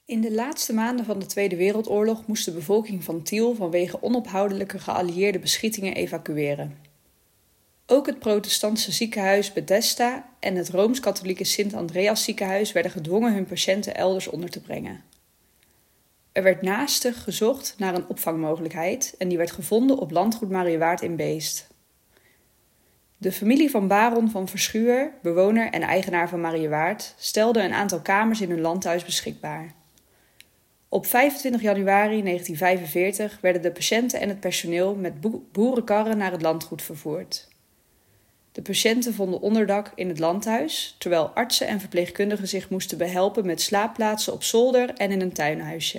In de laatste maanden van de Tweede Wereldoorlog moest de bevolking van Tiel vanwege onophoudelijke geallieerde beschietingen evacueren. Ook het protestantse ziekenhuis Bethesda en het Rooms-Katholieke Sint-Andreas ziekenhuis werden gedwongen hun patiënten elders onder te brengen. Er werd naastig gezocht naar een opvangmogelijkheid en die werd gevonden op landgoed Mariëwaard in Beest. De familie van Baron van Verschuur, bewoner en eigenaar van Mariëwaard, stelde een aantal kamers in hun landhuis beschikbaar. Op 25 januari 1945 werden de patiënten en het personeel met boerenkarren naar het landgoed vervoerd. De patiënten vonden onderdak in het landhuis, terwijl artsen en verpleegkundigen zich moesten behelpen met slaapplaatsen op zolder en in een tuinhuisje.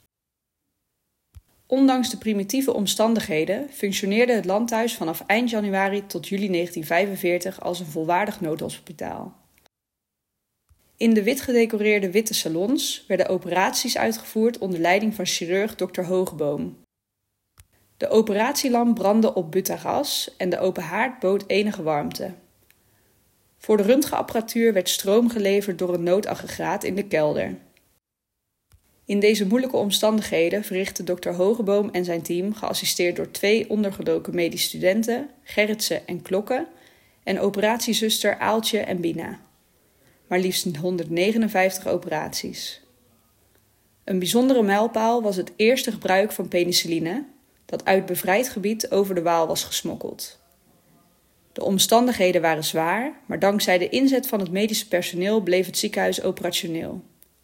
Ondanks de primitieve omstandigheden functioneerde het landhuis vanaf eind januari tot juli 1945 als een volwaardig noodhospitaal. In de wit gedecoreerde witte salons werden operaties uitgevoerd onder leiding van chirurg Dr. Hoogeboom. De operatielamp brandde op butagas en de open haard bood enige warmte. Voor de röntgenapparatuur werd stroom geleverd door een noodaggregaat in de kelder. In deze moeilijke omstandigheden verrichtte Dr. Hogeboom en zijn team, geassisteerd door 2 ondergedoken medische studenten, Gerritsen en Klokke, en operatiezuster Aaltje en Bina. Maar liefst 159 operaties. Een bijzondere mijlpaal was het eerste gebruik van penicilline, dat uit bevrijd gebied over de Waal was gesmokkeld. De omstandigheden waren zwaar, maar dankzij de inzet van het medische personeel bleef het ziekenhuis operationeel.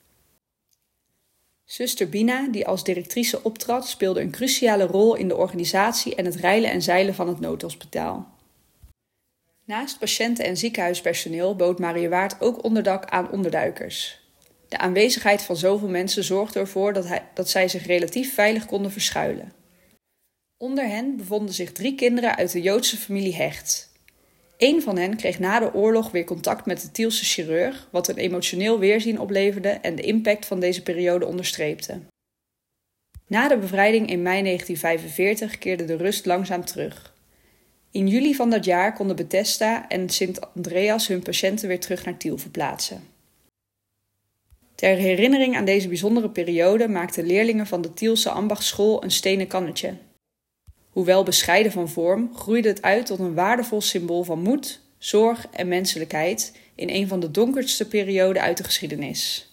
Zuster Bina, die als directrice optrad, speelde een cruciale rol in de organisatie en het reilen en zeilen van het noodhospitaal. Naast patiënten en ziekenhuispersoneel bood Mariëwaard ook onderdak aan onderduikers. De aanwezigheid van zoveel mensen zorgde ervoor dat zij zich relatief veilig konden verschuilen. Onder hen bevonden zich 3 kinderen uit de Joodse familie Hecht. 1 van hen kreeg na de oorlog weer contact met de Tielse chirurg, wat een emotioneel weerzien opleverde en de impact van deze periode onderstreepte. Na de bevrijding in mei 1945 keerde de rust langzaam terug. In juli van dat jaar konden Bethesda en Sint-Andreas hun patiënten weer terug naar Tiel verplaatsen. Ter herinnering aan deze bijzondere periode maakten leerlingen van de Tielse ambachtschool een stenen kannetje. Hoewel bescheiden van vorm, groeide het uit tot een waardevol symbool van moed, zorg en menselijkheid in een van de donkerste perioden uit de geschiedenis.